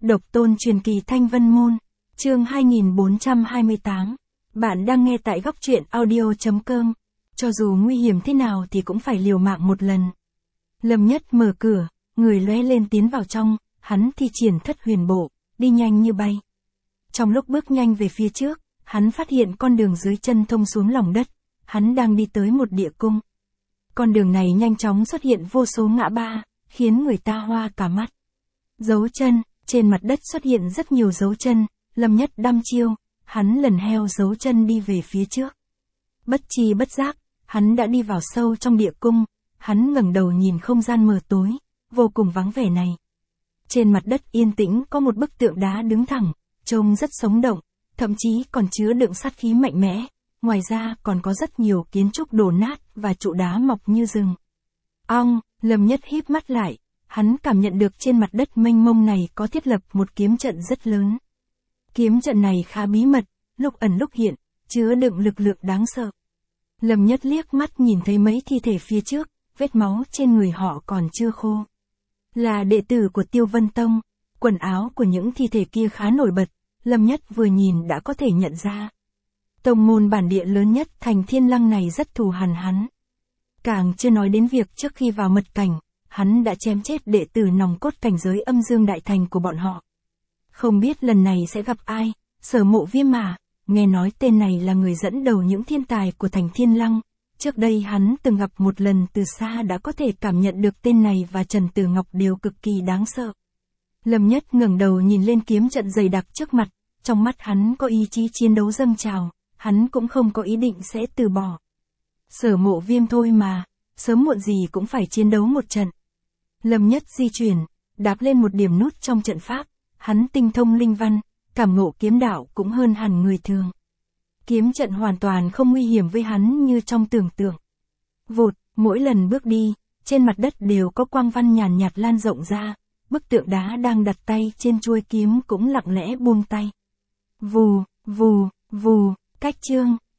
Độc tôn truyền kỳ Thanh Vân Môn, chương 2428. Bạn đang nghe tại góc truyện audio.com. Cho dù nguy hiểm thế nào thì cũng phải liều mạng một lần. Lâm Nhất mở cửa, người lóe lên tiến vào trong, hắn thi triển thất huyền bộ, đi nhanh như bay. Trong lúc bước nhanh về phía trước, hắn phát hiện con đường dưới chân thông xuống lòng đất, hắn đang đi tới một địa cung. Con đường này nhanh chóng xuất hiện vô số ngã ba, khiến người ta hoa cả mắt. Dấu chân, trên mặt đất xuất hiện rất nhiều dấu chân, Lâm Nhất đăm chiêu, hắn lần theo dấu chân đi về phía trước. Bất chi bất giác, hắn đã đi vào sâu trong địa cung, hắn ngẩng đầu nhìn không gian mờ tối, vô cùng vắng vẻ này. Trên mặt đất yên tĩnh có một bức tượng đá đứng thẳng, trông rất sống động, thậm chí còn chứa đựng sát khí mạnh mẽ, ngoài ra còn có rất nhiều kiến trúc đổ nát và trụ đá mọc như rừng. Lâm Nhất híp mắt lại, hắn cảm nhận được trên mặt đất mênh mông này có thiết lập một kiếm trận rất lớn. Kiếm trận này khá bí mật, lúc ẩn lúc hiện, chứa đựng lực lượng đáng sợ. Lâm Nhất liếc mắt nhìn thấy mấy thi thể phía trước, vết máu trên người họ còn chưa khô. Là đệ tử của Tiêu Vân Tông, quần áo của những thi thể kia khá nổi bật, Lâm Nhất vừa nhìn đã có thể nhận ra. Tông môn bản địa lớn nhất thành Thiên Lăng này rất thù hằn hắn. Càng chưa nói đến việc trước khi vào mật cảnh, hắn đã chém chết đệ tử nòng cốt cảnh giới âm dương đại thành của bọn họ. Không biết lần này sẽ gặp ai, Sở Mộ Viêm mà, nghe nói tên này là người dẫn đầu những thiên tài của thành Thiên Lăng. Trước đây hắn từng gặp một lần từ xa đã có thể cảm nhận được tên này và Trần Tử Ngọc đều cực kỳ đáng sợ. Lâm Nhất ngẩng đầu nhìn lên kiếm trận dày đặc trước mặt, trong mắt hắn có ý chí chiến đấu dâng trào, hắn cũng không có ý định sẽ từ bỏ. Sở Mộ Viêm thôi mà, sớm muộn gì cũng phải chiến đấu một trận. Lâm Nhất di chuyển, đạp lên một điểm nút trong trận pháp, hắn tinh thông linh văn, cảm ngộ kiếm đạo cũng hơn hẳn người thường. Kiếm trận hoàn toàn không nguy hiểm với hắn như trong tưởng tượng. Vụt, mỗi lần bước đi, trên mặt đất đều có quang văn nhàn nhạt lan rộng ra, bức tượng đá đang đặt tay trên chuôi kiếm cũng lặng lẽ buông tay. Vù, vù, vù, cách chương,